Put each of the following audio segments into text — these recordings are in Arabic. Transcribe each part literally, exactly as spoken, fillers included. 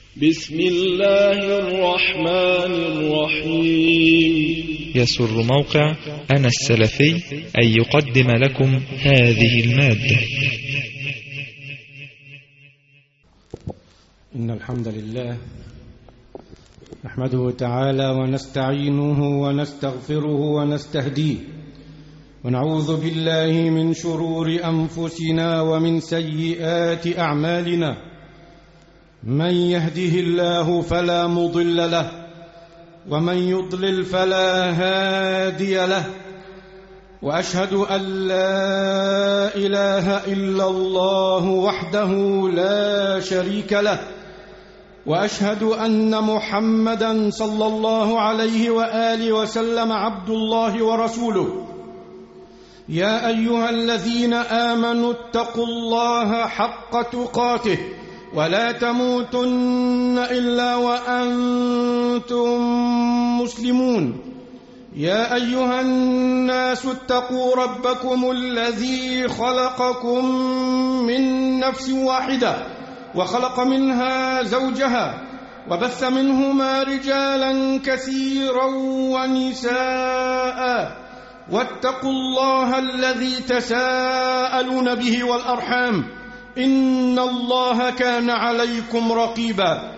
بسم الله الرحمن الرحيم. يسر موقع أنا السلفي أن يقدم لكم هذه المادة. إن الحمد لله نحمده تعالى ونستعينه ونستغفره ونستهديه، ونعوذ بالله من شرور أنفسنا ومن سيئات أعمالنا. من يهده الله فلا مضل له، ومن يضلل فلا هادي له، وأشهد أن لا إله إلا الله وحده لا شريك له، وأشهد أن محمدًا صلى الله عليه وآله وسلم عبد الله ورسوله. يا أيها الذين آمنوا اتقوا الله حق تقاته ولا تموتن إلا وأنتم مسلمون. يا أيها الناس اتقوا ربكم الذي خلقكم من نفس واحدة وخلق منها زوجها وبث منهما رجالا كثيرا ونساء، واتقوا الله الذي تساءلون به والأرحام إن الله كان عليكم رقيبا.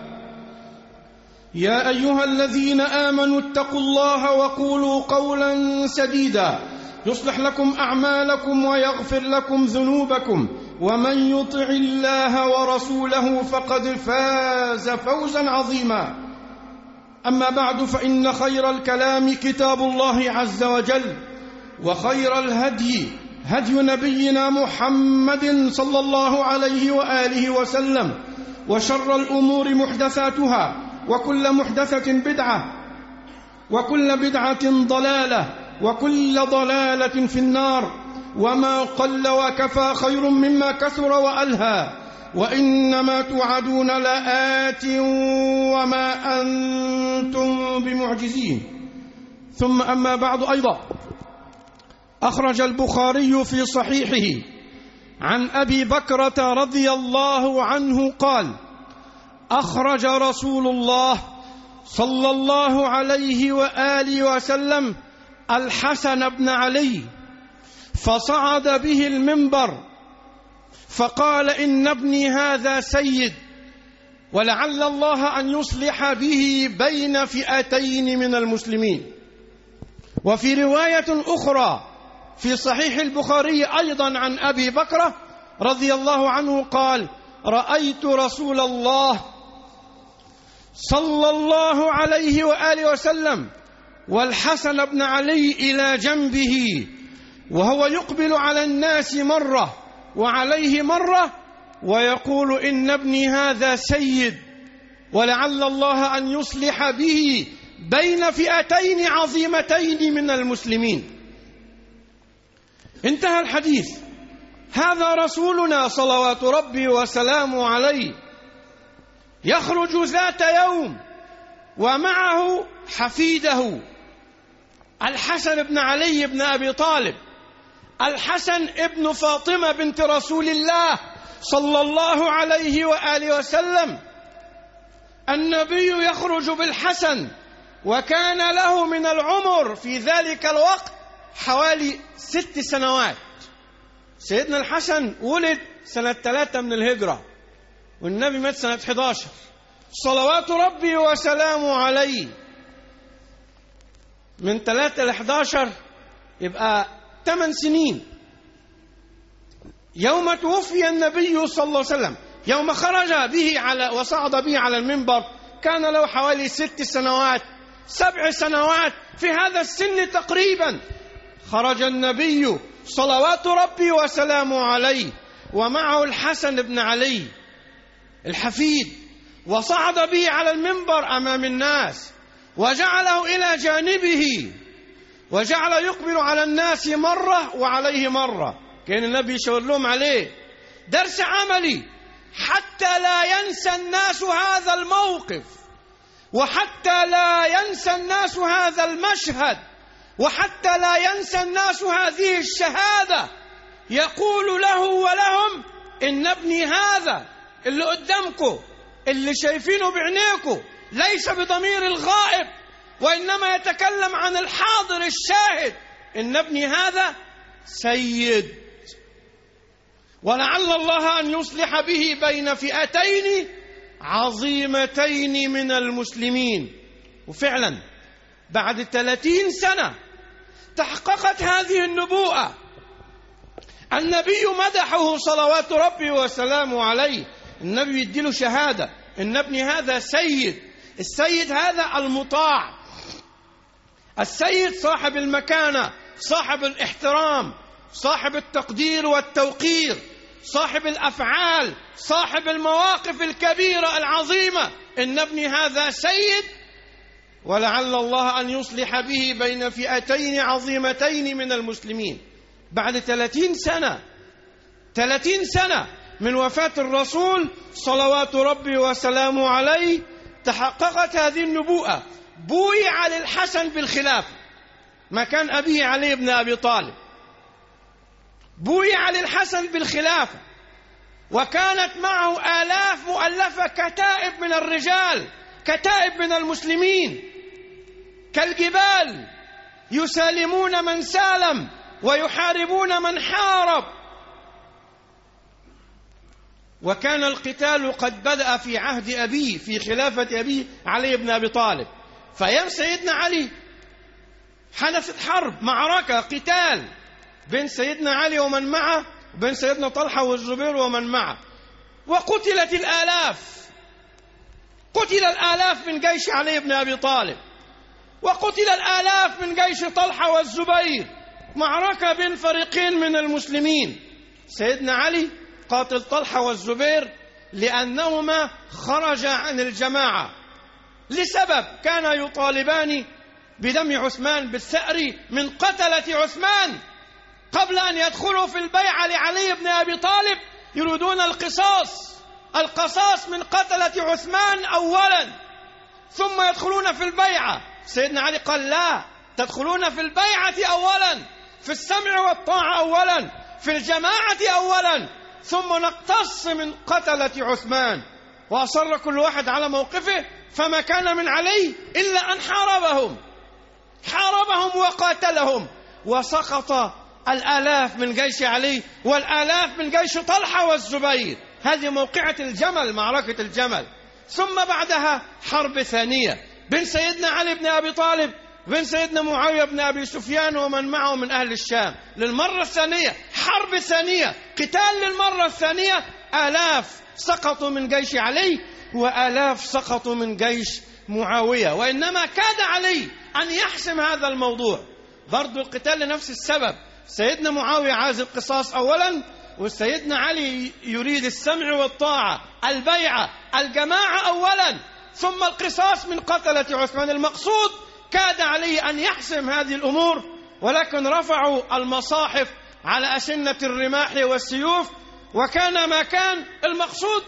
يا أيها الذين آمنوا اتقوا الله وقولوا قولا سديدا يصلح لكم أعمالكم ويغفر لكم ذنوبكم، ومن يطع الله ورسوله فقد فاز فوزا عظيما. أما بعد، فإن خير الكلام كتاب الله عز وجل، وخير الهدي هدي نبينا محمد صلى الله عليه وآله وسلم، وشر الأمور محدثاتها، وكل محدثة بدعة، وكل بدعة ضلالة، وكل ضلالة في النار. وما قل وكفى خير مما كثر وألهى، وإنما توعدون لآت وما أنتم بمعجزين. ثم أما بعد، أيضا أخرج البخاري في صحيحه عن أبي بكرة رضي الله عنه قال: أخرج رسول الله صلى الله عليه وآله وسلم الحسن بن علي، فصعد به المنبر فقال: إن ابني هذا سيد، ولعل الله أن يصلح به بين فئتين من المسلمين. وفي رواية أخرى في صحيح البخاري أيضا عن أبي بكرة رضي الله عنه قال: رأيت رسول الله صلى الله عليه وآله وسلم والحسن بن علي إلى جنبه، وهو يقبل على الناس مرة وعليه مرة، ويقول: إن ابني هذا سيد، ولعل الله أن يصلح به بين فئتين عظيمتين من المسلمين. انتهى الحديث. هذا رسولنا صلوات ربي وسلامه عليه يخرج ذات يوم ومعه حفيده الحسن بن علي بن أبي طالب، الحسن ابن فاطمة بنت رسول الله صلى الله عليه وآله وسلم. النبي يخرج بالحسن، وكان له من العمر في ذلك الوقت حوالي ست سنوات. سيدنا الحسن ولد سنة ثلاثة من الهجرة، والنبي مات سنة أحد عشر، صلوات ربي وسلامه عليه. من ثلاثة ل أحد عشر يبقى ثمان سنين. يوم توفي النبي صلى الله عليه وسلم، يوم خرج به على وصعد به على المنبر، كان له حوالي ست سنوات سبع سنوات. في هذا السن تقريبا خرج النبي صلوات ربي وسلامه عليه ومعه الحسن بن علي الحفيد، وصعد به على المنبر أمام الناس، وجعله إلى جانبه، وجعل يقبل على الناس مرة وعليه مرة. كان النبي يشاور لهم عليه درس عملي حتى لا ينسى الناس هذا الموقف، وحتى لا ينسى الناس هذا المشهد، وحتى لا ينسى الناس هذه الشهادة. يقول له ولهم: إن ابني هذا اللي قدامكم اللي شايفينه بعينيكم ليس بضمير الغائب، وإنما يتكلم عن الحاضر الشاهد، إن ابني هذا سيد، ولعل الله أن يصلح به بين فئتين عظيمتين من المسلمين. وفعلا بعد ثلاثين سنة تحققت هذه النبوءة. النبي مدحه صلوات ربي وسلامه عليه، النبي يديله شهادة إن ابني هذا سيد. السيد هذا المطاع، السيد صاحب المكانة، صاحب الاحترام، صاحب التقدير والتوقير، صاحب الأفعال، صاحب المواقف الكبيرة العظيمة. إن ابني هذا سيد، ولعل الله أن يصلح به بين فئتين عظيمتين من المسلمين. بعد ثلاثين سنة ثلاثين سنة من وفاة الرسول صلوات ربي وسلامه عليه تحققت هذه النبوءة. بويع للحسن بالخلافة مكان أبيه علي بن أبي طالب، بويع للحسن بالخلافة، وكانت معه آلاف مؤلفة، كتائب من الرجال، كتائب من المسلمين كالجبال، يسالمون من سالم ويحاربون من حارب. وكان القتال قد بدأ في عهد أبيه، في خلافة أبيه علي بن أبي طالب. فأيام سيدنا علي حدثت حرب، معركة، قتال بين سيدنا علي ومن معه، وبين سيدنا طلحة والزبير ومن معه، وقتلت الآلاف، قتل الآلاف من جيش علي بن أبي طالب، وقتل الآلاف من جيش طلحة والزبير. معركة بين فريقين من المسلمين. سيدنا علي قاتل طلحة والزبير لأنهما خرجا عن الجماعة لسبب، كان يطالبان بدم عثمان، بالثأر من قتلة عثمان. قبل أن يدخلوا في البيعة لعلي بن أبي طالب يريدون القصاص، القصاص من قتلة عثمان أولا، ثم يدخلون في البيعة. سيدنا علي قال لا، تدخلون في البيعة أولا، في السمع والطاعة أولا، في الجماعة أولا، ثم نقتص من قتلة عثمان. وأصر كل واحد على موقفه، فما كان من علي إلا أن حاربهم، حاربهم وقاتلهم، وسقط الآلاف من جيش علي والآلاف من جيش طلحة والزبير. هذه موقعة الجمل، معركة الجمل. ثم بعدها حرب ثانية بين سيدنا علي بن أبي طالب وبين سيدنا معاوية بن أبي سفيان ومن معه من أهل الشام. للمرة الثانية حرب ثانية، قتال للمرة الثانية. آلاف سقطوا من جيش علي وآلاف سقطوا من جيش معاوية. وإنما كاد علي أن يحسم هذا الموضوع، برضو القتال لنفس السبب. سيدنا معاوية عايز القصاص أولا، وسيدنا علي يريد السمع والطاعة، البيعة، الجماعة أولا، ثم القصاص من قتلة عثمان. المقصود كاد علي أن يحسم هذه الأمور، ولكن رفعوا المصاحف على أسنة الرماح والسيوف، وكان ما كان. المقصود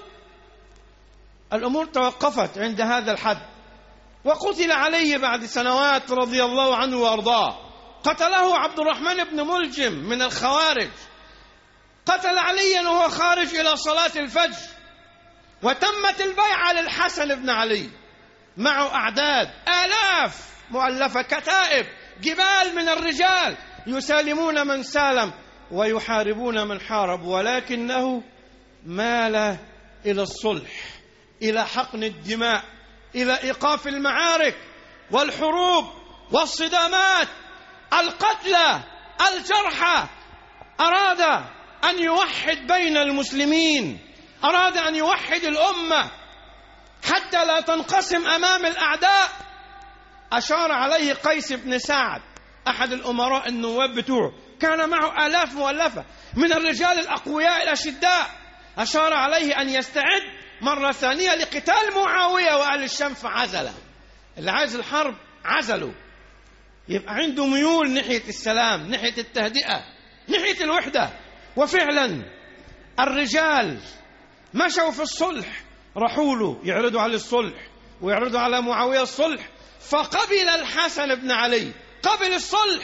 الأمور توقفت عند هذا الحد. وقتل علي بعد سنوات رضي الله عنه وأرضاه. قتله عبد الرحمن بن ملجم من الخوارج، قتل عليا وهو خارج إلى صلاة الفجر. وتمت البيعة للحسن بن علي، معه أعداد آلاف مؤلفة، كتائب، جبال من الرجال، يسالمون من سالم ويحاربون من حارب. ولكنه مال إلى الصلح، إلى حقن الدماء، إلى إيقاف المعارك والحروب والصدامات، القتلى، الجرحى. أراد أن يوحد بين المسلمين، أراد أن يوحد الأمة حتى لا تنقسم أمام الأعداء. أشار عليه قيس بن سعد أحد الأمراء النواب بتوعه، كان معه آلاف مؤلفة من الرجال الأقوياء الأشداء. أشار عليه أن يستعد مرة ثانية لقتال معاوية وأهل الشام، فعزله. اللي عايز الحرب عزله، يبقى عنده ميول ناحية السلام، ناحية التهدئة، ناحية الوحدة. وفعلا الرجال مشوا في الصلح، راحوا له يعرضوا على الصلح ويعرضوا على معاوية الصلح، فقبل الحسن بن علي، قبل الصلح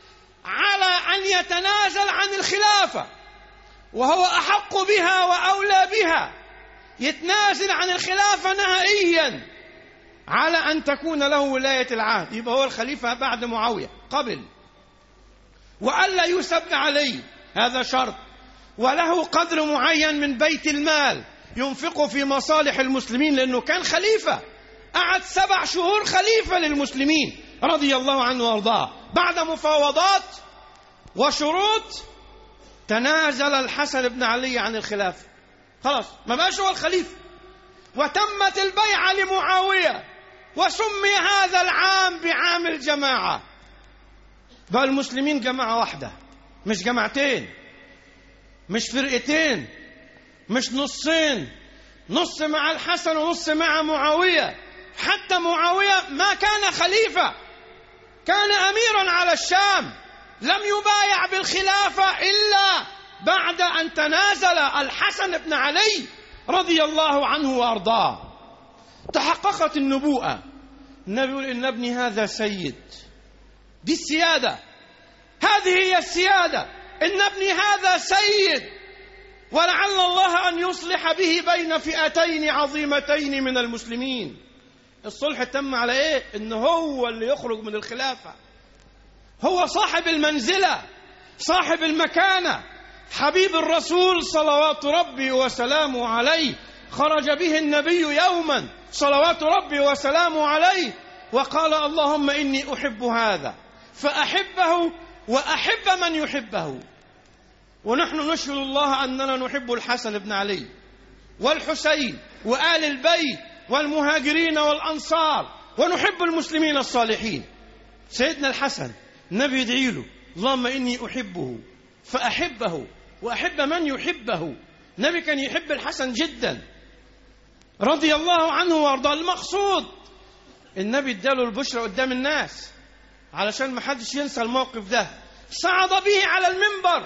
على أن يتنازل عن الخلافة، وهو أحق بها وأولى بها. يتنازل عن الخلافة نهائيا على أن تكون له ولاية العهد، يبقى هو الخليفة بعد معاوية قبل، وألا يسب عليه، هذا شرط، وله قدر معين من بيت المال ينفقه في مصالح المسلمين، لأنه كان خليفة، قعد سبع شهور خليفة للمسلمين رضي الله عنه وارضاه. بعد مفاوضات وشروط تنازل الحسن بن علي عن الخلافة، خلاص ما بقاش هو الخليفة، وتمت البيعة لمعاوية، وسمي هذا العام بعام الجماعة. بقى المسلمين جماعة واحدة، مش جماعتين، مش فرقتين، مش نصين، نص مع الحسن ونص مع معاوية. حتى معاوية ما كان خليفة، كان أميرا على الشام، لم يبايع بالخلافة إلا بعد أن تنازل الحسن بن علي رضي الله عنه وأرضاه. تحققت النبوءة، النبي يقول إن ابني هذا سيد، دي السيادة، هذه هي السيادة، إن ابني هذا سيد، ولعل الله أن يصلح به بين فئتين عظيمتين من المسلمين. الصلح تم على إيه؟ إن هو اللي يخرج من الخلافة، هو صاحب المنزلة، صاحب المكانة، حبيب الرسول صلوات ربي وسلامه عليه. خرج به النبي يوما صلوات ربي وسلامه عليه وقال اللهم إني أحب هذا فأحبه وأحب من يحبه. ونحن نشهد الله أننا نحب الحسن بن علي والحسين وآل البيت والمهاجرين والأنصار، ونحب المسلمين الصالحين. سيدنا الحسن النبي يدعي له اللهم إني أحبه فأحبه وأحب من يحبه. النبي كان يحب الحسن جدا رضي الله عنه وارضاه. المقصود النبي اداله البشرى قدام الناس علشان ما حدش ينسى الموقف ده. صعد به على المنبر،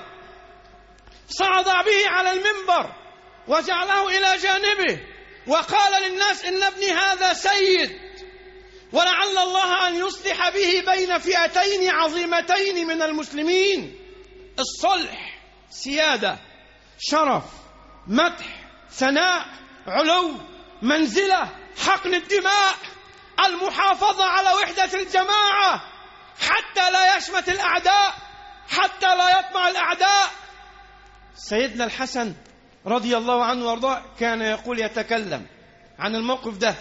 صعد به على المنبر وجعله إلى جانبه وقال للناس إن ابني هذا سيد، ولعل الله أن يصلح به بين فئتين عظيمتين من المسلمين. الصلح سيادة، شرف، مدح، ثناء، علو، منزلة، حقن الدماء، المحافظة على وحدة الجماعة حتى لا يشمت الأعداء، حتى لا يطمع الأعداء. سيدنا الحسن رضي الله عنه وارضاه كان يقول، يتكلم عن الموقف ده،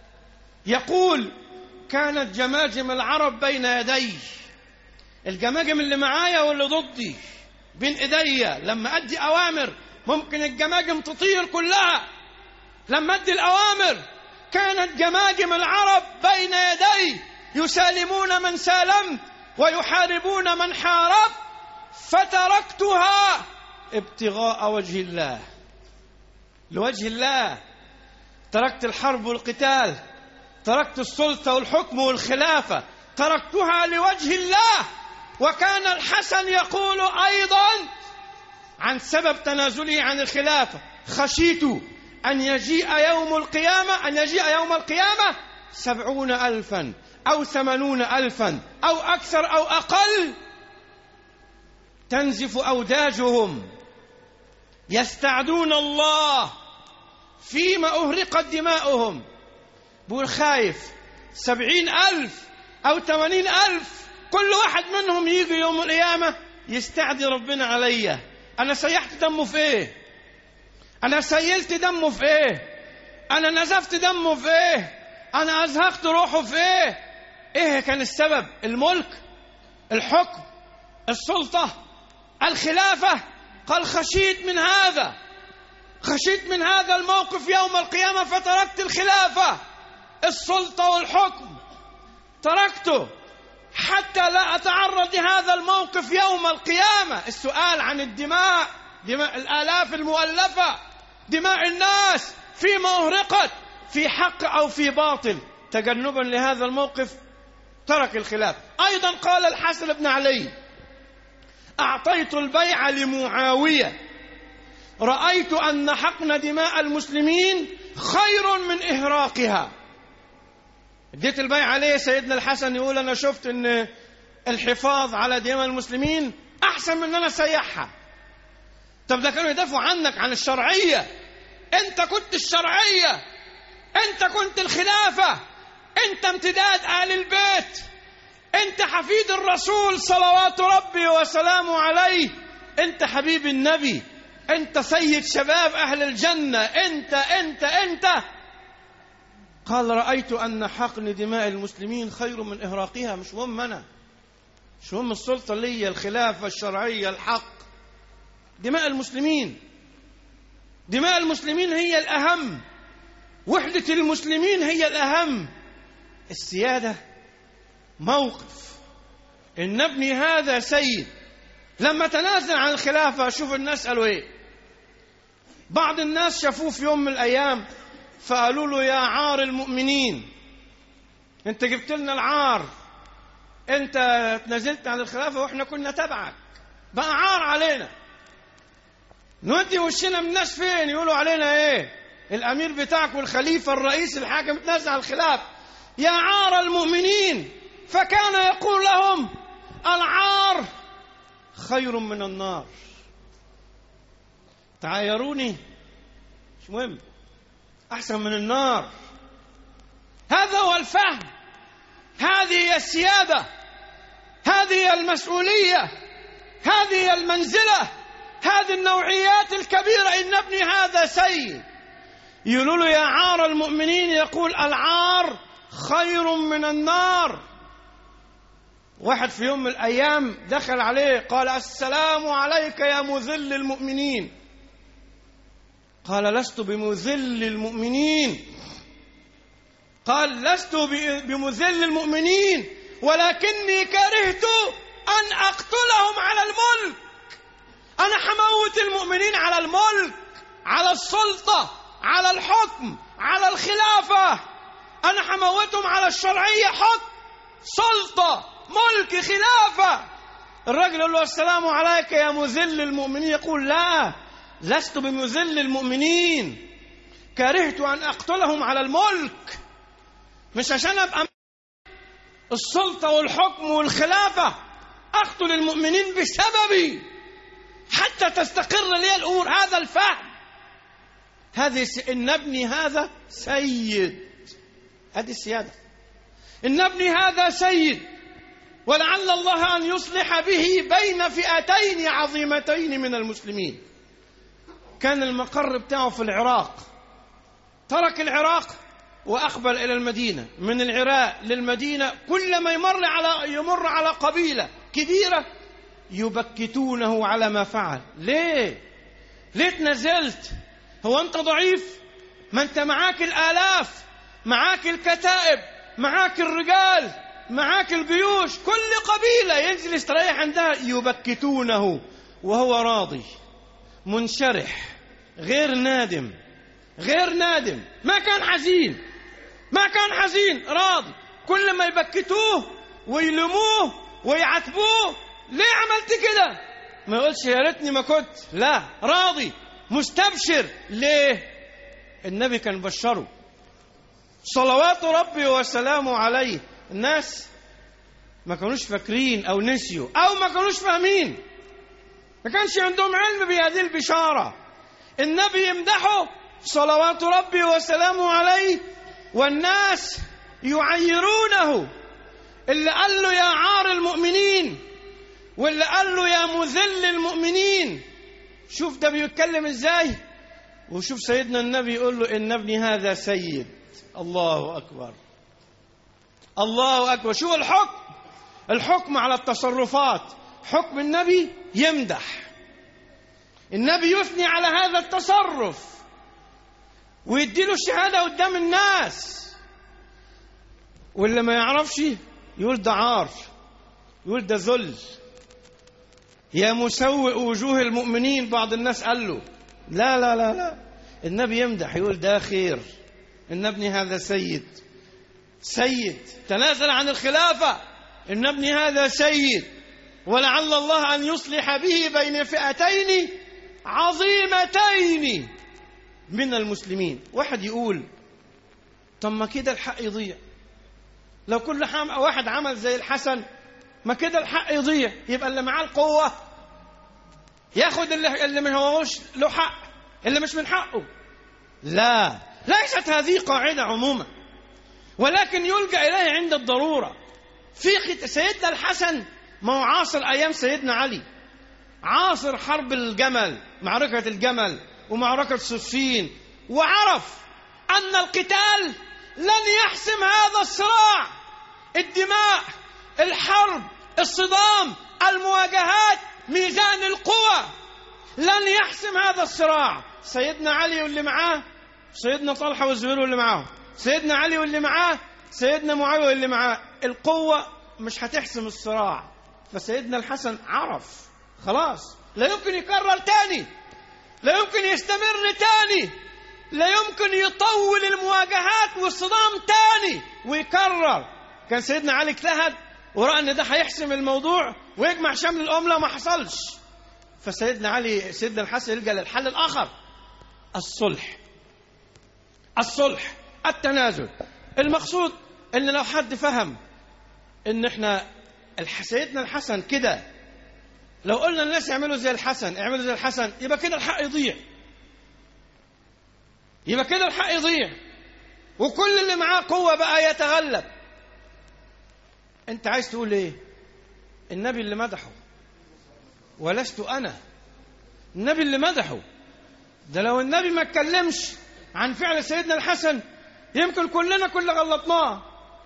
يقول كانت جماجم العرب بين يدي، الجماجم اللي معايا واللي ضدي بين ايديا، لما ادي اوامر ممكن الجماجم تطير كلها. لما ادي الاوامر كانت جماجم العرب بين يدي يسالمون من سالمت ويحاربون من حاربت، فتركتها ابتغاء وجه الله، لوجه الله. تركت الحرب والقتال، تركت السلطة والحكم والخلافة، تركتها لوجه الله. وكان الحسن يقول أيضا عن سبب تنازله عن الخلافة، خشيت أن يجيء يوم القيامة أن يجيء يوم القيامة سبعون ألفا أو ثمانون ألفا أو أكثر أو أقل، تنزف أوداجهم يستعدون الله فيما أهرقت دماؤهم. بقول خايف سبعين ألف أو ثمانين ألف كل واحد منهم يجي يوم القيامة يستعدي ربنا عليا، أنا سيحت دمه في إيه؟ أنا سيلت دمه في إيه؟ أنا نزفت دمه في إيه؟ أنا أزهقت روحه في إيه؟ إيه كان السبب؟ الملك، الحكم، السلطة، الخلافة. قال خشيت من هذا، خشيت من هذا الموقف يوم القيامة فتركت الخلافة، السلطة والحكم تركته حتى لا أتعرض لهذا الموقف يوم القيامة. السؤال عن الدماء، دماء الآلاف المؤلفة، دماء الناس فيما أهرقت في حق أو في باطل. تجنبا لهذا الموقف ترك الخلافة. أيضا قال الحسن بن علي أعطيت البيعة لمعاوية، رأيت أن حقن دماء المسلمين خير من إهراقها. اديت البيعة عليه. سيدنا الحسن يقول أنا شفت أن الحفاظ على دماء المسلمين أحسن من أن أنا سيحها. طب ده كانوا يدافعوا عنك عن الشرعية، أنت كنت الشرعية، أنت كنت الخلافة، أنت امتداد آل البيت، أنت حفيد الرسول صلوات ربي وسلامه عليه، أنت حبيب النبي، أنت سيد شباب أهل الجنة، أنت أنت أنت قال رأيت أن حقن دماء المسلمين خير من إهراقها. مش مهم أنا، مش مهم السلطة لي، الخلافة الشرعية، الحق، دماء المسلمين، دماء المسلمين هي الأهم، وحدة المسلمين هي الأهم. السيادة موقف إن ابني هذا سيد. لما تنازل عن الخلافة شوف الناس قالوا إيه. بعض الناس شافوه في يوم من الأيام فقالوا له يا عار المؤمنين، أنت جبت لنا العار، أنت تنازلت عن الخلافة وإحنا كنا تبعك، بقى عار علينا، نودي وشنا من الناس فين؟ يقولوا علينا إيه؟ الأمير بتاعك والخليفة الرئيس الحاكم تنازل عن الخلافة، يا عار المؤمنين. فكان يقول لهم العار خير من النار. تعايروني مش مهم، أحسن من النار. هذا هو الفهم، هذه هي السيادة، هذه هي المسؤولية، هذه هي المنزلة، هذه النوعيات الكبيرة. إن ابني هذا سيد. يقولوا له يا عار المؤمنين، يقول العار خير من النار. واحد في يوم من الأيام دخل عليه قال السلام عليك يا مذل المؤمنين. قال لست بمذل المؤمنين. قال لست بمذل المؤمنين ولكني كرهت أن أقتلهم على الملك. أنا حموت المؤمنين على الملك، على السلطة، على الحكم، على الخلافة. أنا حموتهم على الشرعية، حكم، سلطة، ملك، خلافة. الرجل يقول له السلام عليك يا مذل المؤمنين. يقول لا، لست بمذل المؤمنين، كرهت أن أقتلهم على الملك. مش عشان أبقى السلطة والحكم والخلافة، أقتل المؤمنين بسببي حتى تستقر لي الأمور. هذا الفهم، هذه س... إن ابني هذا سيد، هذه السيادة. إن ابني هذا سيد، ولعل الله أن يصلح به بين فئتين عظيمتين من المسلمين. كان المقر بتاعه في العراق، ترك العراق وأقبل إلى المدينة، من العراق للمدينة كل ما يمر على يمر على قبيلة كبيرة يبكتونه على ما فعل. ليه؟ ليه تنزلت؟ هو أنت ضعيف؟ ما أنت معاك الآلاف، معاك الكتائب، معاك الرجال، معاك الجيوش، كل قبيلة ينزل يستريح عندها يبكتونه وهو راضي منشرح، غير نادم، غير نادم، ما كان حزين، ما كان حزين، راضي. كل ما يبكتوه ويلموه ويعاتبوه، ليه عملت كده؟ ما يقولش يا ريتني ما كنت، لا، راضي مستبشر. ليه؟ النبي كان بشره صلوات ربي وسلامه عليه. الناس ما كانوش فاكرين أو نسيوا أو ما كانوش فاهمين، ما كانش عندهم علم بهذه البشارة. النبي يمدحه صلوات ربي وسلامه عليه والناس يعيرونه. اللي قال له يا عار المؤمنين واللي قال له يا مذل المؤمنين. شوف ده بيتكلم ازاي، وشوف سيدنا النبي يقول له إن ابني هذا سيد. الله أكبر، الله أكبر. شو الحكم؟ الحكم على التصرفات. حكم النبي يمدح، النبي يثني على هذا التصرف ويديله الشهادة قدام الناس. واللي ما يعرفش يقول ده عار، يقول ده ذل، يا مسوء وجوه المؤمنين. بعض الناس قال له لا لا لا لا، النبي يمدح يقول ده خير، إن ابني هذا سيد، سيد تنازل عن الخلافة، إن ابني هذا سيد، ولعل الله أن يصلح به بين فئتين عظيمتين من المسلمين. واحد يقول طب ما كده الحق يضيع، لو كل واحد عمل زي الحسن ما كده الحق يضيع، يبقى اللي معاه القوة ياخد اللي, اللي من هوش له حق، اللي مش من حقه. لا، ليست هذه قاعدة عموما، ولكن يلجأ إليه عند الضرورة. في سيدنا الحسن ما هو عاصر أيام سيدنا علي، عاصر حرب الجمل، معركة الجمل ومعركة صفين، وعرف أن القتال لن يحسم هذا الصراع. الدماء، الحرب، الصدام، المواجهات، ميزان القوى لن يحسم هذا الصراع. سيدنا علي واللي معاه، سيدنا طلحة والزبير واللي معاه، سيدنا علي واللي معاه، سيدنا معاوية واللي معاه، القوة مش هتحسم الصراع. فسيدنا الحسن عرف خلاص لا يمكن يكرر تاني، لا يمكن يستمر تاني، لا يمكن يطول المواجهات والصدام تاني ويكرر. كان سيدنا علي اجتهد ورأى ان ده هيحسم الموضوع ويجمع شمل الأمة، ما حصلش. فسيدنا علي سيدنا الحسن يلجأ للحل الآخر، الصلح. الصلح، التنازل. المقصود ان لو حد فهم ان احنا سيدنا الحسن كده، لو قلنا الناس يعملوا زي الحسن، يعملوا زي الحسن، يبقى كده الحق يضيع، يبقى كده الحق يضيع وكل اللي معاه قوة بقى يتغلب. انت عايز تقول ايه؟ النبي اللي مدحه، ولست انا، النبي اللي مدحه ده. لو النبي ما اتكلمش عن فعل سيدنا الحسن يمكن كلنا كل غلطناه.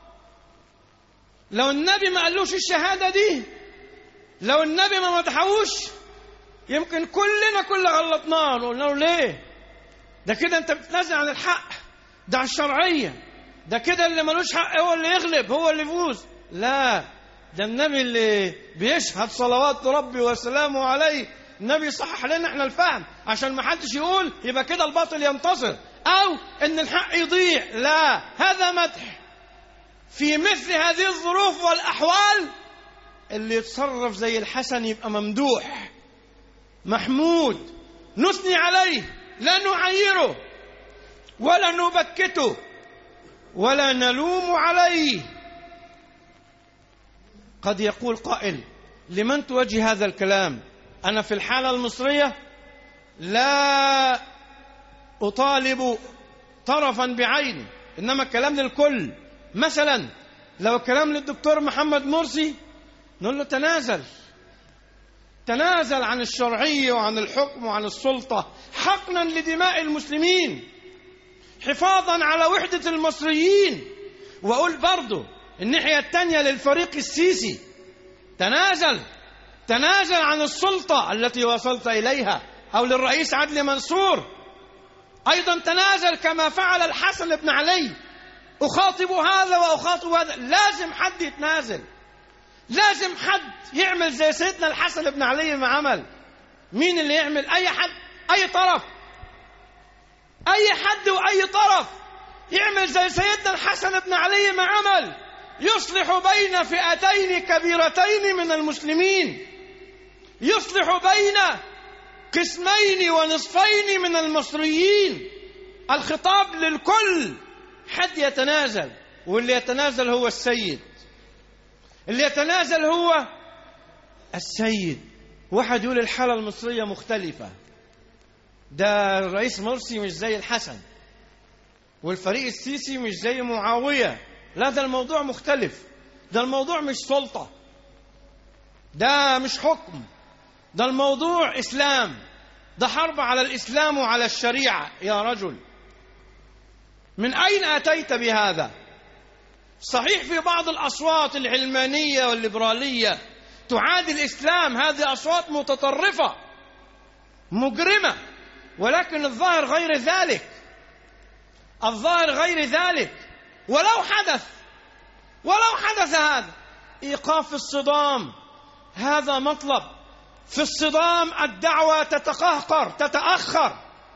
لو النبي ما قالوش الشهادة دي، لو النبي ما مدحوش يمكن كلنا كل غلطناه. نقول له ليه؟ ده كده انت بتنازل عن الحق، ده على الشرعية، ده كده اللي ملوش حق هو اللي يغلب، هو اللي يفوز. لا، ده النبي اللي بيشهد صلوات ربي وسلامه عليه، النبي صحح لنا احنا الفهم عشان ما حدش يقول يبقى كده الباطل ينتصر او ان الحق يضيع. لا، هذا مدح. في مثل هذه الظروف والأحوال اللي يتصرف زي الحسن يبقى ممدوح محمود، نثني عليه، لا نعيره ولا نبكته ولا نلوم عليه. قد يقول قائل: لمن توجه هذا الكلام؟ أنا في الحالة المصرية لا أطالب طرفا بعينه، إنما الكلام للكل. مثلا لو الكلام للدكتور محمد مرسي نقول له تنازل، تنازل عن الشرعية وعن الحكم وعن السلطة حقنا لدماء المسلمين، حفاظا على وحدة المصريين. وأقول برضو الناحية الثانية للفريق السيسي: تنازل، تنازل عن السلطة التي وصلت إليها. أو للرئيس عدلي منصور أيضا تنازل كما فعل الحسن بن علي. أخاطب هذا وأخاطب هذا، لازم حد يتنازل، لازم حد يعمل زي سيدنا الحسن بن علي ما عمل. مين اللي يعمل؟ أي حد، أي طرف، أي حد وأي طرف يعمل زي سيدنا الحسن بن علي ما عمل، يصلح بين فئتين كبيرتين من المسلمين، يصلح بين قسمين ونصفين من المصريين. الخطاب للكل، حد يتنازل، واللي يتنازل هو السيد، اللي يتنازل هو السيد. واحد يقول الحالة المصرية مختلفة، ده الرئيس مرسي مش زي الحسن والفريق السيسي مش زي معاوية. لا، ده الموضوع مختلف، ده الموضوع مش سلطة، ده مش حكم، ده الموضوع إسلام، ده حرب على الإسلام وعلى الشريعة. يا رجل، من أين أتيت بهذا؟ صحيح في بعض الأصوات العلمانية والليبرالية تعادي الإسلام، هذه أصوات متطرفة مجرمة، ولكن الظاهر غير ذلك، الظاهر غير ذلك. ولو حدث ولو حدث هذا، إيقاف الصدام هذا مطلب. في الصدام الدعوة تتقهقر، تتأخر.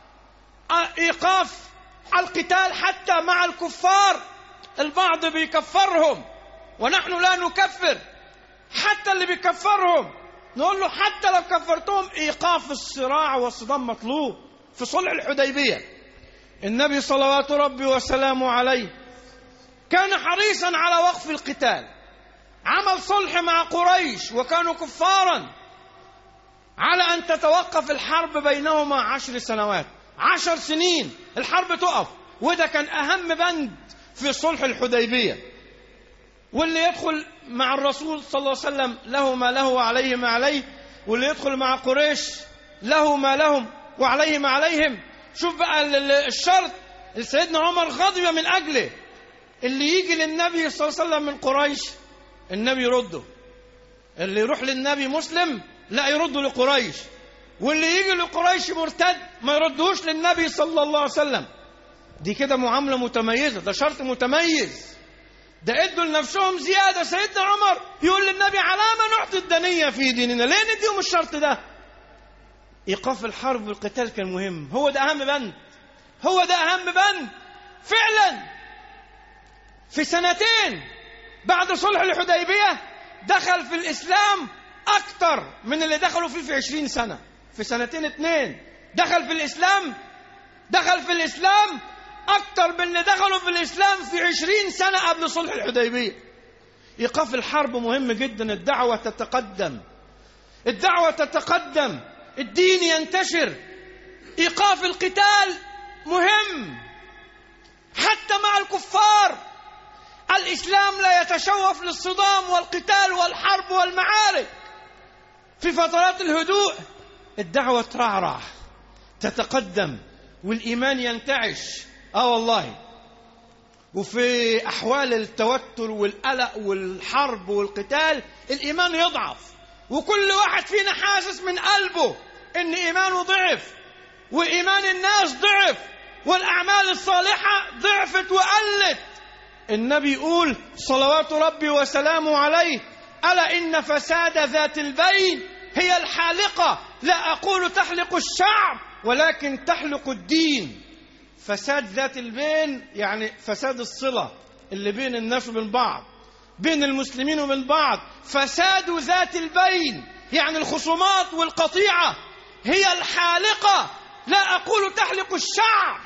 إيقاف القتال حتى مع الكفار، البعض بيكفرهم ونحن لا نكفر، حتى اللي بيكفرهم نقول له حتى لو كفرتهم إيقاف الصراع والصدام مطلوب. في صلح الحديبية النبي صلوات ربي وسلامه عليه كان حريصا على وقف القتال، عمل صلح مع قريش وكانوا كفارا على أن تتوقف الحرب بينهما عشر سنوات، عشر سنين الحرب تقف. وده كان أهم بند في صلح الحديبية. واللي يدخل مع الرسول صلى الله عليه وسلم له ما له وعليه ما عليه، واللي يدخل مع قريش له ما لهم وعليه ما عليهم. شوف بقى الشرط اللي سيدنا عمر غضب من أجله، اللي يجي للنبي صلى الله عليه وسلم من قريش النبي يرده، اللي يروح للنبي مسلم لا يرده لقريش، واللي يجي لقريش مرتد ما يردهوش للنبي صلى الله عليه وسلم. دي كده معاملة متميزة، ده شرط متميز، ده ادوا لنفسهم زيادة. سيدنا عمر يقول للنبي علامة نعطي الدنية في ديننا، ليه نديهم الشرط ده؟ إيقاف الحرب والقتال كان مهم، هو ده أهم بند، هو ده أهم بند فعلا. في سنتين بعد صلح الحديبية دخل في الإسلام أكتر من اللي دخلوا فيه في عشرين سنة. في سنتين اتنين دخل في الإسلام دخل في الإسلام أكتر من اللي دخلوا في الإسلام في عشرين سنة قبل صلح الحديبية. إيقاف الحرب مهم جدا، الدعوة تتقدم، الدعوة تتقدم، الدين ينتشر. إيقاف القتال مهم حتى مع الكفار. الإسلام لا يتشوف للصدام والقتال والحرب والمعارك. في فترات الهدوء الدعوة ترعرع تتقدم والإيمان ينتعش. آه والله. وفي أحوال التوتر والقلق والحرب والقتال الإيمان يضعف، وكل واحد فينا حاسس من قلبه إن إيمانه ضعف، وإيمان الناس ضعف، والأعمال الصالحة ضعفت وقلت. النبي يقول صلوات ربي وسلامه عليه: ألا إن فساد ذات البين هي الحالقة، لا أقول تحلق الشعب ولكن تحلق الدين. فساد ذات البين يعني فساد الصلة اللي بين الناس وبين بعض، بين المسلمين وبين بعض. فساد ذات البين يعني الخصومات والقطيعة هي الحالقة، لا أقول تحلق الشعب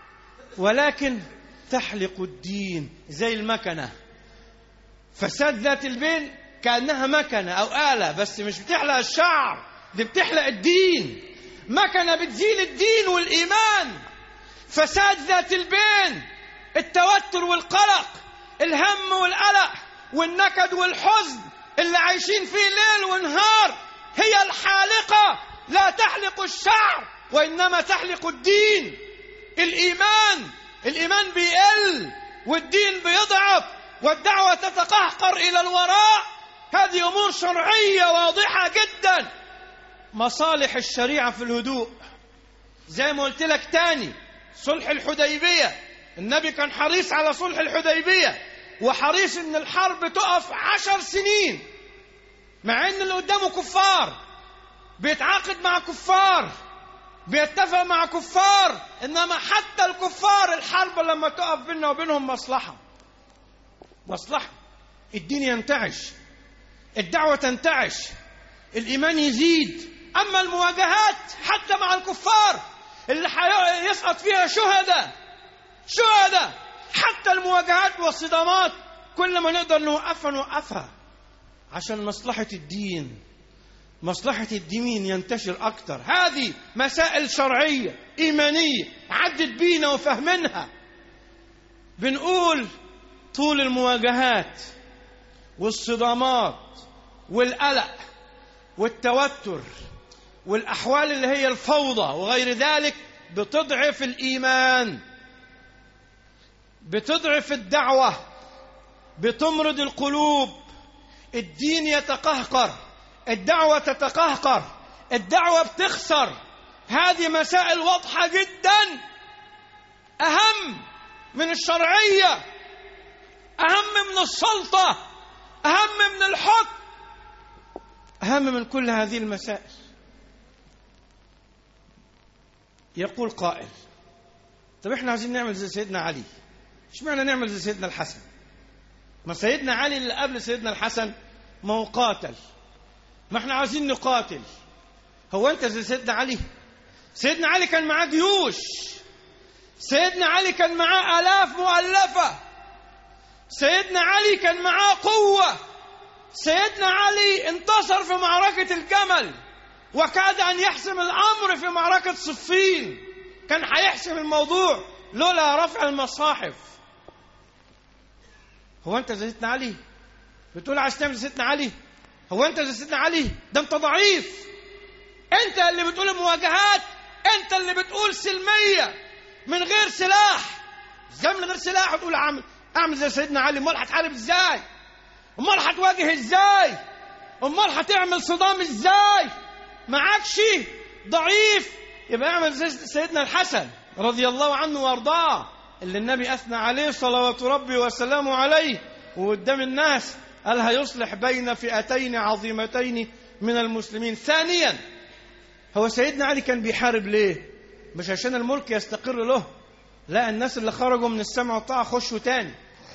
ولكن تحلق الدين. زي المكنة، فساد ذات البين كأنها مكنة أو آلة، بس مش بتحلق الشعر، دي بتحلق الدين. مكنة بتزيل الدين والإيمان. فساد ذات البين التوتر والقلق، الهم والقلق والنكد والحزن اللي عايشين فيه ليل ونهار، هي الحالقة لا تحلق الشعر وإنما تحلق الدين. الإيمان الإيمان بيقل والدين بيضعف والدعوة تتقهقر إلى الوراء. هذه أمور شرعية واضحة جدا. مصالح الشريعة في الهدوء زي ما قلت لك تاني. صلح الحديبية النبي كان حريص على صلح الحديبية، وحريص ان الحرب تقف عشر سنين، مع ان اللي قدامه كفار، بيتعاقد مع كفار، بيتفق مع كفار. انما حتى الكفار الحرب لما تقف بيننا وبينهم مصلحة، مصلحة. الدين ينتعش، الدعوة تنتعش، الإيمان يزيد. أما المواجهات حتى مع الكفار اللي يسقط فيها شهداء شهداء حتى المواجهات والصدامات كل ما نقدر نوقفها نوقفها عشان مصلحة الدين، مصلحة الدين ينتشر أكتر. هذه مسائل شرعية إيمانية عدت بينا وفهمنها. بنقول طول المواجهات والصدامات والقلق والتوتر والأحوال اللي هي الفوضى وغير ذلك بتضعف الإيمان، بتضعف الدعوة، بتمرض القلوب. الدين يتقهقر، الدعوة تتقهقر، الدعوة بتخسر. هذه مسائل واضحة جدا، أهم من الشرعية، أهم من السلطة، أهم من الحكم، أهم من كل هذه المسائل. يقول قائل: طب احنا عايزين نعمل زي سيدنا علي، اشمعنى نعمل زي سيدنا الحسن؟ ما سيدنا علي اللي قبل سيدنا الحسن ما هو قاتل، ما احنا عايزين نقاتل. هو انت زي سيدنا علي؟ سيدنا علي كان معاه جيوش، سيدنا علي كان معاه آلاف مؤلفة، سيدنا علي كان معاه قوة، سيدنا علي انتصر في معركة الجمل وكاد أن يحسم الأمر في معركة صفين. كان هيحسم الموضوع لولا رفع المصاحف. هو أنت زي سيدنا علي؟ بتقول عايز تعمل زي سيدنا علي؟ هو أنت زي سيدنا علي؟ ده أنت ضعيف. أنت اللي بتقول مواجهات، أنت اللي بتقول سلمية من غير سلاح. إزاي من غير سلاح وتقول أعمل أعمل زي سيدنا علي؟ أمال هتحارب إزاي؟ أمال هتواجه إزاي؟ أمال هتعمل صدام إزاي؟ معكش، ضعيف. يبقى اعمل زي سيدنا الحسن رضي الله عنه وارضاه، اللي النبي أثنى عليه صلوات ربي وسلامه عليه، وقدام الناس قال هيصلح بين فئتين عظيمتين من المسلمين. ثانيا، هو سيدنا علي كان بيحارب ليه؟ مش عشان الملك يستقر له، لا، الناس اللي خرجوا من السمع والطاعة خشوا تاني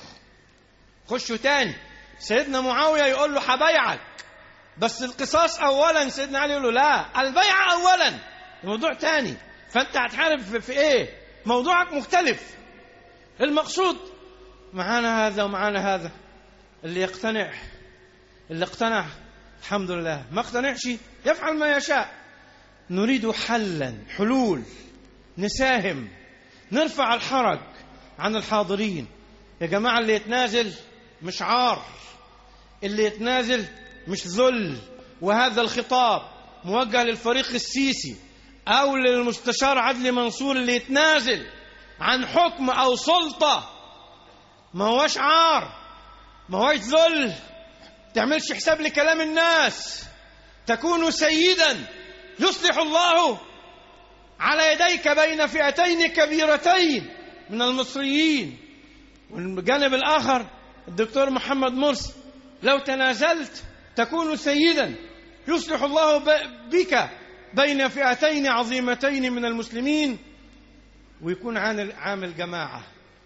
خشوا تاني. سيدنا معاوية يقول له هبايعك بس القصاص أولا، سيدنا علي يقول له لا، البيعة أولا، الموضوع تاني. فأنت هتحارب في, في إيه؟ موضوعك مختلف. المقصود معانا هذا ومعانا هذا، اللي يقتنع اللي اقتنع الحمد لله، ما اقتنعش يفعل ما يشاء. نريد حلا، حلول، نساهم، نرفع الحرج عن الحاضرين. يا جماعة، اللي يتنازل مش عار، اللي يتنازل مش ذل. وهذا الخطاب موجه للفريق السيسي أو للمستشار عدلي منصور. اللي يتنازل عن حكم أو سلطة ما هوش عار، ما هوش ذل. تعملش حساب لكلام الناس. تكون سيدا يصلح الله على يديك بين فئتين كبيرتين من المصريين. والجانب الآخر الدكتور محمد مرسي، لو تنازلت تكون سيدا يصلح الله بك بين فئتين عظيمتين من المسلمين. ويكون عامل جماعة،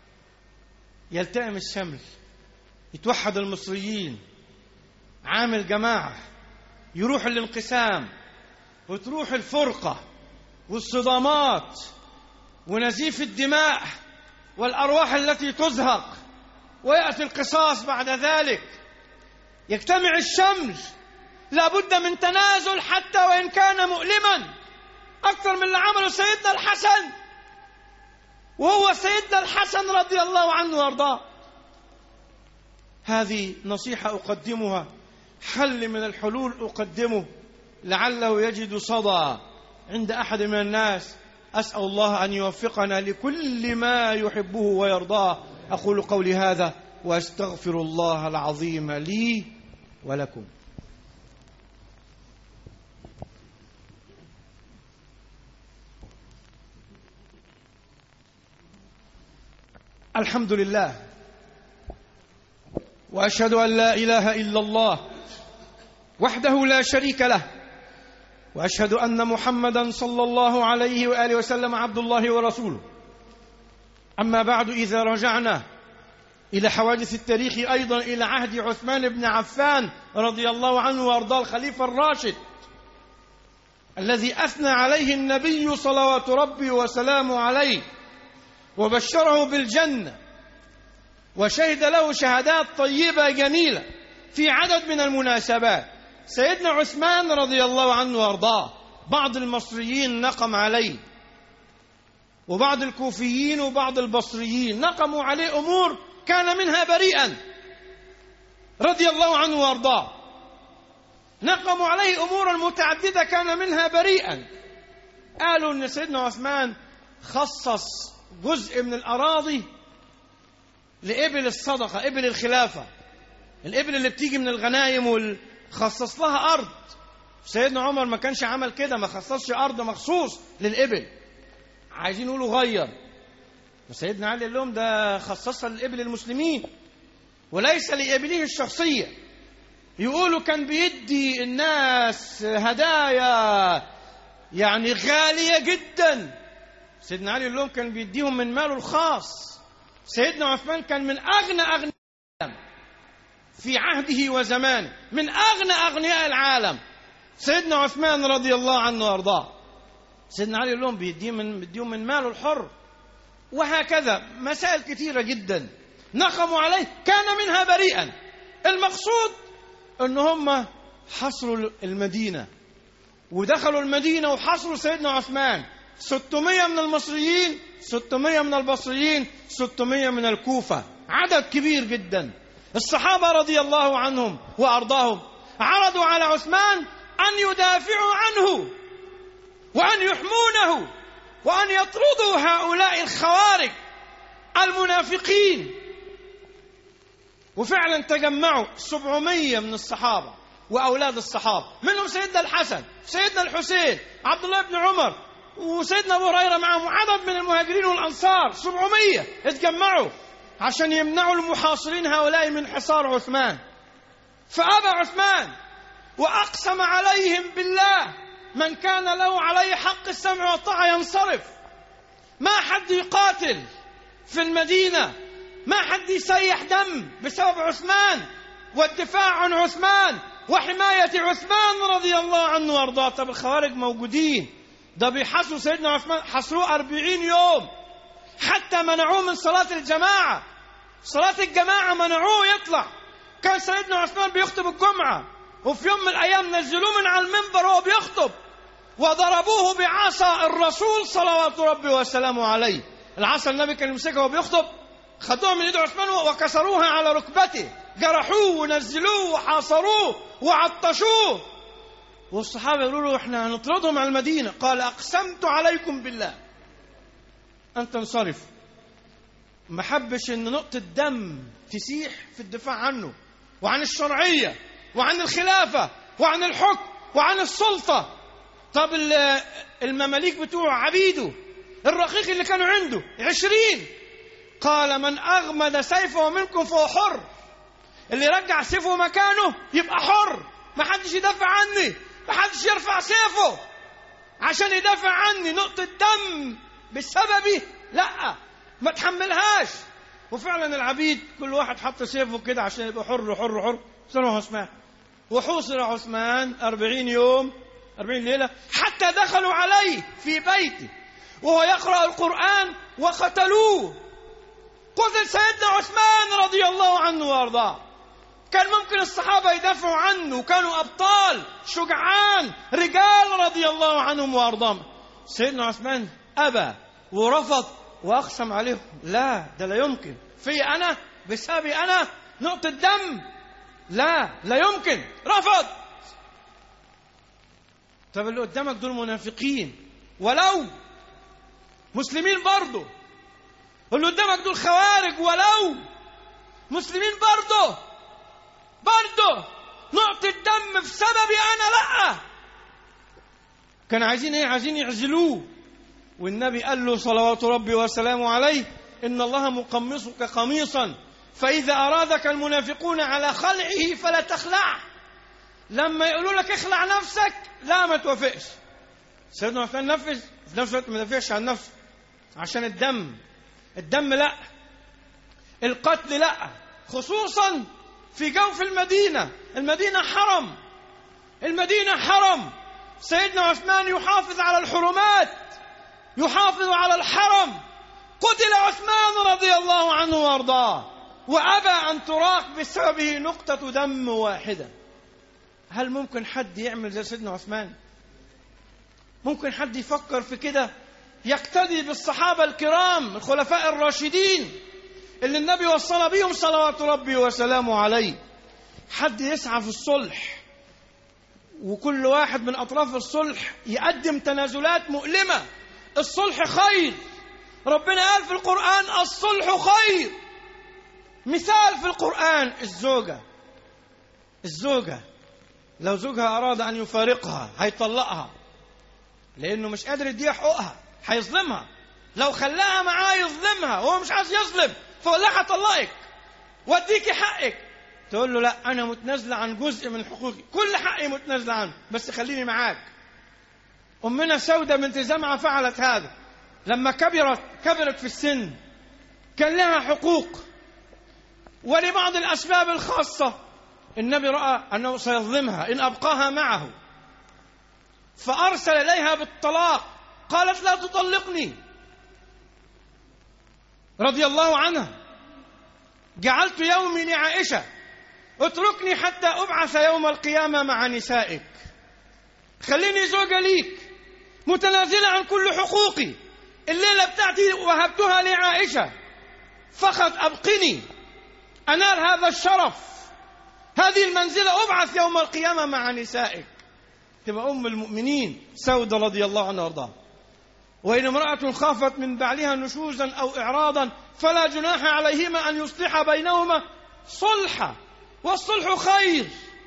يلتئم الشمل، يتوحد المصريين. عامل جماعة، يروح الانقسام وتروح الفرقة والصدامات ونزيف الدماء والأرواح التي تزهق، ويأتي القصاص بعد ذلك. يجتمع الشمل، لا بد من تنازل حتى وإن كان مؤلما، أكثر من اللي عمله سيدنا الحسن. وهو سيدنا الحسن رضي الله عنه وارضاه. هذه نصيحة أقدمها، حل من الحلول أقدمه، لعله يجد صدى عند أحد من الناس. أسأل الله أن يوفقنا لكل ما يحبه ويرضاه. أقول قولي هذا وأستغفر الله العظيم لي ولكم. الحمد لله، وأشهد أن لا إله إلا الله وحده لا شريك له، وأشهد أن محمدا صلى الله عليه وآله وسلم عبد الله ورسوله. أما بعد، إذا رجعنا إلى حوادث التاريخ، أيضا إلى عهد عثمان بن عفان رضي الله عنه وأرضاه، الخليفة الراشد الذي أثنى عليه النبي صلوات ربي وسلامه عليه وبشره بالجنة وشهد له شهادات طيبة جميلة في عدد من المناسبات. سيدنا عثمان رضي الله عنه وارضاه، بعض المصريين نقم عليه، وبعض الكوفيين وبعض البصريين نقموا عليه أمور كان منها بريئا رضي الله عنه وارضاه. نقموا عليه أمورا متعددة كان منها بريئا. قالوا أن سيدنا عثمان خصص جزء من الأراضي لإبل الصدقة، إبل الخلافة، الإبل اللي بتيجي من الغنايم، وخصص لها أرض. سيدنا عمر ما كانش عمل كده، ما خصصش أرض مخصوص للإبل. عايزين يقولوا غير، وسيدنا علي قال لهم ده خصصها للإبل المسلمين وليس لإبله الشخصية. يقولوا كان بيدي الناس هدايا يعني غالية جدا. سيدنا علي لهم كان بيديهم من ماله الخاص. سيدنا عثمان كان من أغنى أغنياء في عهده وزمانه، من أغنى أغنياء العالم سيدنا عثمان رضي الله عنه وارضاه. سيدنا علي لهم بيديهم من بيديهم من ماله الحر. وهكذا مسائل كثيرة جدا نقموا عليه كان منها بريئا. المقصود ان هم حصروا المدينة ودخلوا المدينة وحصروا سيدنا عثمان ستمائة من المصريين، ستمائة من البصريين، ستمائة من الكوفة، عدد كبير جدا. الصحابة رضي الله عنهم وأرضاهم عرضوا على عثمان أن يدافعوا عنه وأن يحمونه وأن يطردوا هؤلاء الخوارج المنافقين. وفعلا تجمعوا سبعمائة من الصحابة وأولاد الصحابة، منهم سيدنا الحسن، سيدنا الحسين، عبد الله بن عمر، وسيدنا أبو هريرة معهم، عدد من المهاجرين والأنصار. سبعمائة اتجمعوا عشان يمنعوا المحاصرين هؤلاء من حصار عثمان. فأبى عثمان وأقسم عليهم بالله من كان له عليه حق السمع والطاعة ينصرف. ما حد يقاتل في المدينة، ما حد يسيح دم بسبب عثمان والدفاع عن عثمان وحماية عثمان رضي الله عنه وارضاه. طب الخوارج موجودين، ده بيحصروا سيدنا عثمان، حصروه أربعين يوم، حتى منعوه من صلاة الجماعة. صلاة الجماعة منعوه يطلع. كان سيدنا عثمان بيخطب الجمعة، وفي يوم من الأيام نزلوه من على المنبر وهو بيخطب وضربوه بعصا الرسول صلوات ربي وسلامه عليه. العصا النبي كان يمسكها وهو بيخطب، خدوها من يد عثمان وكسروها على ركبته، جرحوه ونزلوه وحاصروه وعطشوه. والصحابة يقولوا له احنا هنطردهم على المدينة. قال أقسمت عليكم بالله أن تنصرف. ما حبش ان نقطة دم تسيح في الدفاع عنه وعن الشرعية وعن الخلافة وعن الحكم وعن السلطة. طب المماليك بتوع عبيده الرقيق اللي كانوا عنده عشرين، قال من أغمد سيفه منكم فهو حر. اللي رجع سيفه مكانه يبقى حر، ما حدش يدافع عني، ما حدش يرفع سيفه عشان يدافع عني. نقطة دم بسببي لا، ما تحملهاش. وفعلا العبيد كل واحد حط سيفه كده عشان يبقى حر حر حر. صلوا عثمان، وحوصر عثمان أربعين يوم أربعين ليلة، حتى دخلوا عليه في بيته وهو يقرأ القرآن وقتلوه. قتل سيدنا عثمان رضي الله عنه وارضاه. كان ممكن الصحابة يدافعوا عنه، وكانوا أبطال شجعان رجال رضي الله عنهم وارضاهم. سيدنا عثمان أبى ورفض وأقسم عليهم لا، ده لا يمكن في أنا بسببي أنا نقطة دم، لا لا يمكن، رفض. طب اللي قدامك دول منافقين ولو مسلمين برضه، اللي قدامك دول خوارج ولو مسلمين برضه برضه نقطة دم بسببي أنا لا. كان عايزين إيه؟ عايزين يعزلوه. والنبي قال له صلوات ربي وسلامه عليه إن الله مقمصك قميصا فإذا أرادك المنافقون على خلعه فلا تخلعه. لما يقولوا لك اخلع نفسك لا ما توافقش. سيدنا عثمان نفذ، في نفس الوقت ما دافعش عن نفسه عشان الدم. الدم لا، القتل لا، خصوصا في جوف المدينة. المدينة حرم، المدينة حرم. سيدنا عثمان يحافظ على الحرمات، يحافظ على الحرم. قتل عثمان رضي الله عنه وارضاه وأبى أن تراق بسببه نقطة دم واحدة. هل ممكن حد يعمل زي سيدنا عثمان؟ ممكن حد يفكر في كده؟ يقتدي بالصحابة الكرام الخلفاء الراشدين اللي النبي وصلنا بيهم صلوات ربي وسلامه عليه. حد يسعى في الصلح وكل واحد من أطراف الصلح يقدم تنازلات مؤلمة؟ الصلح خير، ربنا قال في القرآن الصلح خير. مثال في القرآن الزوجة، الزوجة لو زوجها أراد أن يفارقها هيطلقها لأنه مش قادر يديها حقوقها، هيظلمها. لو خلاها معاه يظلمها وهو مش عايز يظلم، فقول لها هطلقك واديكي حقك، تقول له لا أنا متنازلة عن جزء من حقوقي، كل حقي متنازلة عنه بس خليني معاك. أمنا سودة بنت زمعة فعلت هذا لما كبرت كبرت في السن، كان لها حقوق ولبعض الأسباب الخاصة النبي رأى أنه سيظلمها إن أبقاها معه، فأرسل إليها بالطلاق. قالت لا تطلقني رضي الله عنها. جعلت يومي لعائشة، اتركني حتى أبعث يوم القيامة مع نسائك، خليني زوجة ليك متنازلة عن كل حقوقي. الليلة بتاعتي وهبتها لعائشة، فقط أبقني أنال هذا الشرف، هذه المنزلة، أبعث يوم القيامة مع نسائك. تبقى أم المؤمنين سودة رضي الله عنها وارضاها. وإن امرأة خافت من بعلها نشوزا أو إعراضا فلا جناح عليهما أن يصلح بينهما صلحا، والصلح خير.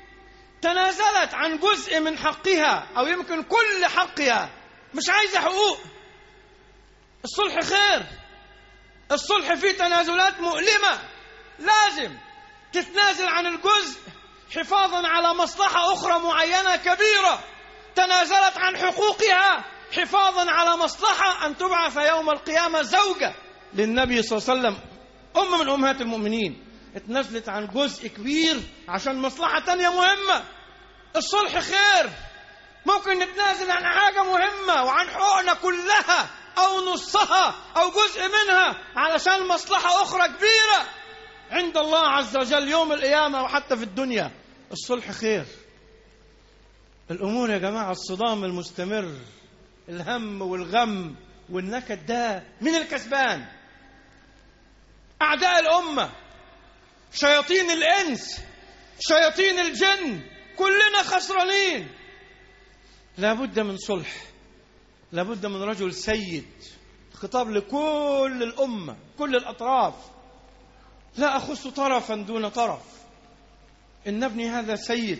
تنازلت عن جزء من حقها أو يمكن كل حقها، مش عايزة حقوق. الصلح خير. الصلح فيه تنازلات مؤلمة، لازم تتنازل عن الجزء حفاظا على مصلحة أخرى معينة كبيرة. تنازلت عن حقوقها حفاظا على مصلحة أن تبعث يوم القيامة زوجة للنبي صلى الله عليه وسلم، أم من أمهات المؤمنين. اتنازلت عن جزء كبير عشان مصلحة تانية مهمة. الصلح خير. ممكن نتنازل عن حاجة مهمة وعن حقوقنا كلها أو نصها أو جزء منها علشان مصلحة أخرى كبيرة عند الله عز وجل يوم القيامة وحتى في الدنيا. الصلح خير. الأمور يا جماعة، الصدام المستمر، الهم والغم والنكد، ده من الكسبان؟ أعداء الأمة، شياطين الإنس، شياطين الجن، كلنا خسرانين. لابد من صلح، لابد من رجل سيد. خطاب لكل الأمة، كل الأطراف، لا أخص طرفا دون طرف. إن ابني هذا سيد،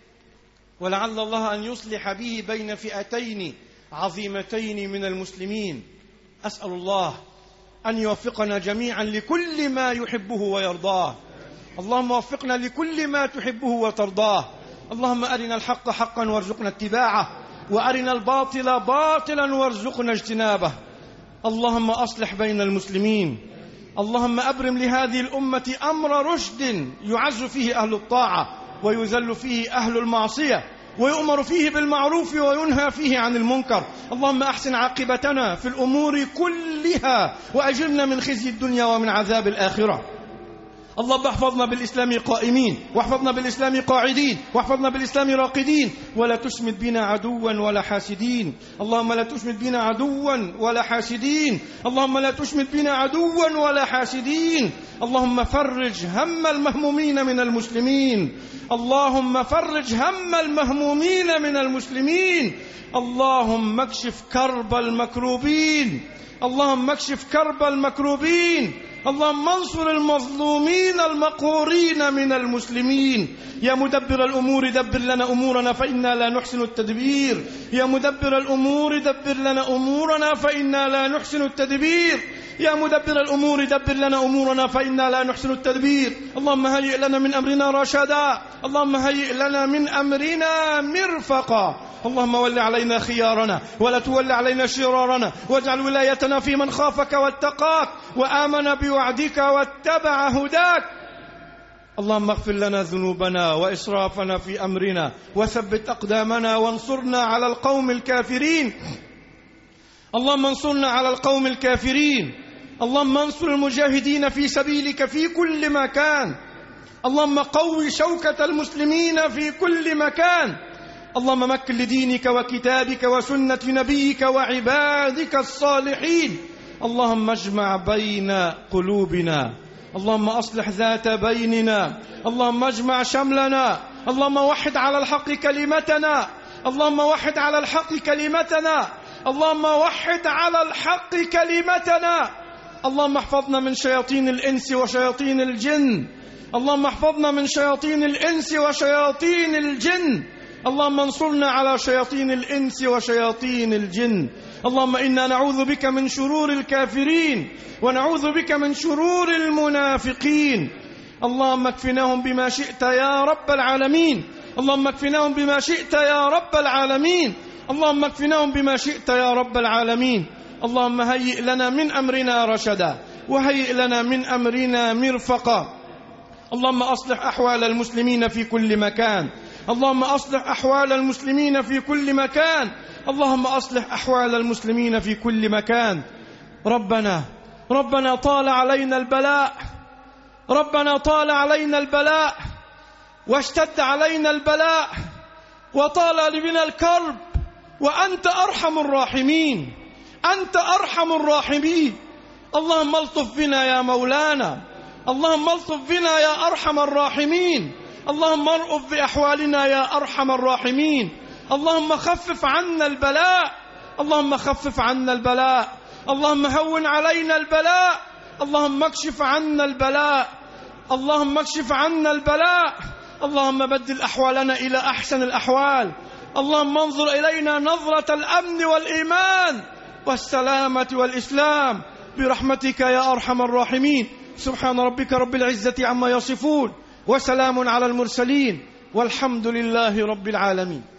ولعل الله أن يصلح به بين فئتين عظيمتين من المسلمين. أسأل الله أن يوفقنا جميعا لكل ما يحبه ويرضاه. اللهم وفقنا لكل ما تحبه وترضاه. اللهم أرنا الحق حقا وارزقنا اتباعه، وأرنا الباطل باطلا وارزقنا اجتنابه. اللهم أصلح بين المسلمين. اللهم أبرم لهذه الأمة أمر رشد يعز فيه أهل الطاعة ويذل فيه أهل المعصية، ويؤمر فيه بالمعروف وينهى فيه عن المنكر. اللهم أحسن عاقبتنا في الأمور كلها، وأجرنا من خزي الدنيا ومن عذاب الآخرة. اللهم احفظنا بالإسلام قائمين، واحفظنا بالإسلام قاعدين، واحفظنا بالإسلام راقدين، ولا تشمت بنا عدوا ولا حاسدين. اللهم لا تشمت بنا عدوا ولا حاسدين. اللهم لا تشمت بنا عدوا ولا حاسدين. اللهم فرج هم المهمومين من المسلمين. اللهم فرج هم المهمومين من المسلمين. اللهم اكشف كرب المكروبين. اللهم اكشف كرب المكروبين. اللهم انصر المظلومين المقهورين من المسلمين. يا مدبر الأمور دبر لنا أمورنا فإنا لا نحسن التدبير. يا مدبر الأمور دبر لنا أمورنا فإنا لا نحسن التدبير. يا مدبر الأمور دبر لنا أمورنا فإنا لا نحسن التدبير. اللهم هيئ لنا من أمرنا رشدا. اللهم هيئ لنا من أمرنا مرفقا. اللهم ول علينا خيارنا ولا تول علينا شرارنا، واجعل ولايتنا في من خافك واتقاك وآمن بوعدك واتبع هداك. اللهم اغفر لنا ذنوبنا وإسرافنا في أمرنا، وثبت أقدامنا وانصرنا على القوم الكافرين. اللهم انصرنا على القوم الكافرين. اللهم انصر المجاهدين في سبيلك في كل مكان. اللهم قوي شوكة المسلمين في كل مكان. اللهم مكن لدينك وكتابك وسنة نبيك وعبادك الصالحين. اللهم اجمع بين قلوبنا. اللهم أصلح ذات بيننا. اللهم اجمع شملنا. اللهم وحد على الحق كلمتنا. اللهم وحد على الحق كلمتنا. اللهم وحد على الحق كلمتنا. اللهم احفظنا من شياطين الإنس وشياطين الجن. اللهم احفظنا من شياطين الإنس وشياطين الجن. اللهم انصرنا على شياطين الإنس وشياطين الجن. اللهم إنا نعوذ بك من شرور الكافرين، ونعوذ بك من شرور المنافقين. اللهم اكفناهم بما شئت يا رب العالمين. اللهم اكفناهم بما شئت يا رب العالمين. اللهم اكفناهم بما شئت يا رب العالمين. اللهم هيئ لنا من أمرنا رشدا، وهيئ لنا من أمرنا مرفقا. اللهم أصلح أحوال المسلمين في كل مكان. اللهم أصلح أحوال المسلمين في كل مكان. اللهم أصلح أحوال المسلمين في كل مكان. ربنا ربنا طال علينا البلاء. ربنا طال علينا البلاء واشتد علينا البلاء وطال بنا الكرب وأنت أرحم الراحمين، أنت أرحم الراحمين. اللهم الطف بنا يا مولانا، اللهم الطف بنا يا أرحم الراحمين، اللهم ارأف بأحوالنا يا أرحم الراحمين. اللهم خفف عنا البلاء، اللهم خفف عنا البلاء، اللهم هون علينا البلاء، اللهم اكشف عنا البلاء، اللهم اكشف عنا البلاء، اللهم بدل أحوالنا إلى أحسن الأحوال، اللهم انظر إلينا نظرة الأمن والإيمان والسلامة والإسلام برحمتك يا أرحم الراحمين. سبحان ربك رب العزة عما يصفون، وسلام على المرسلين، والحمد لله رب العالمين.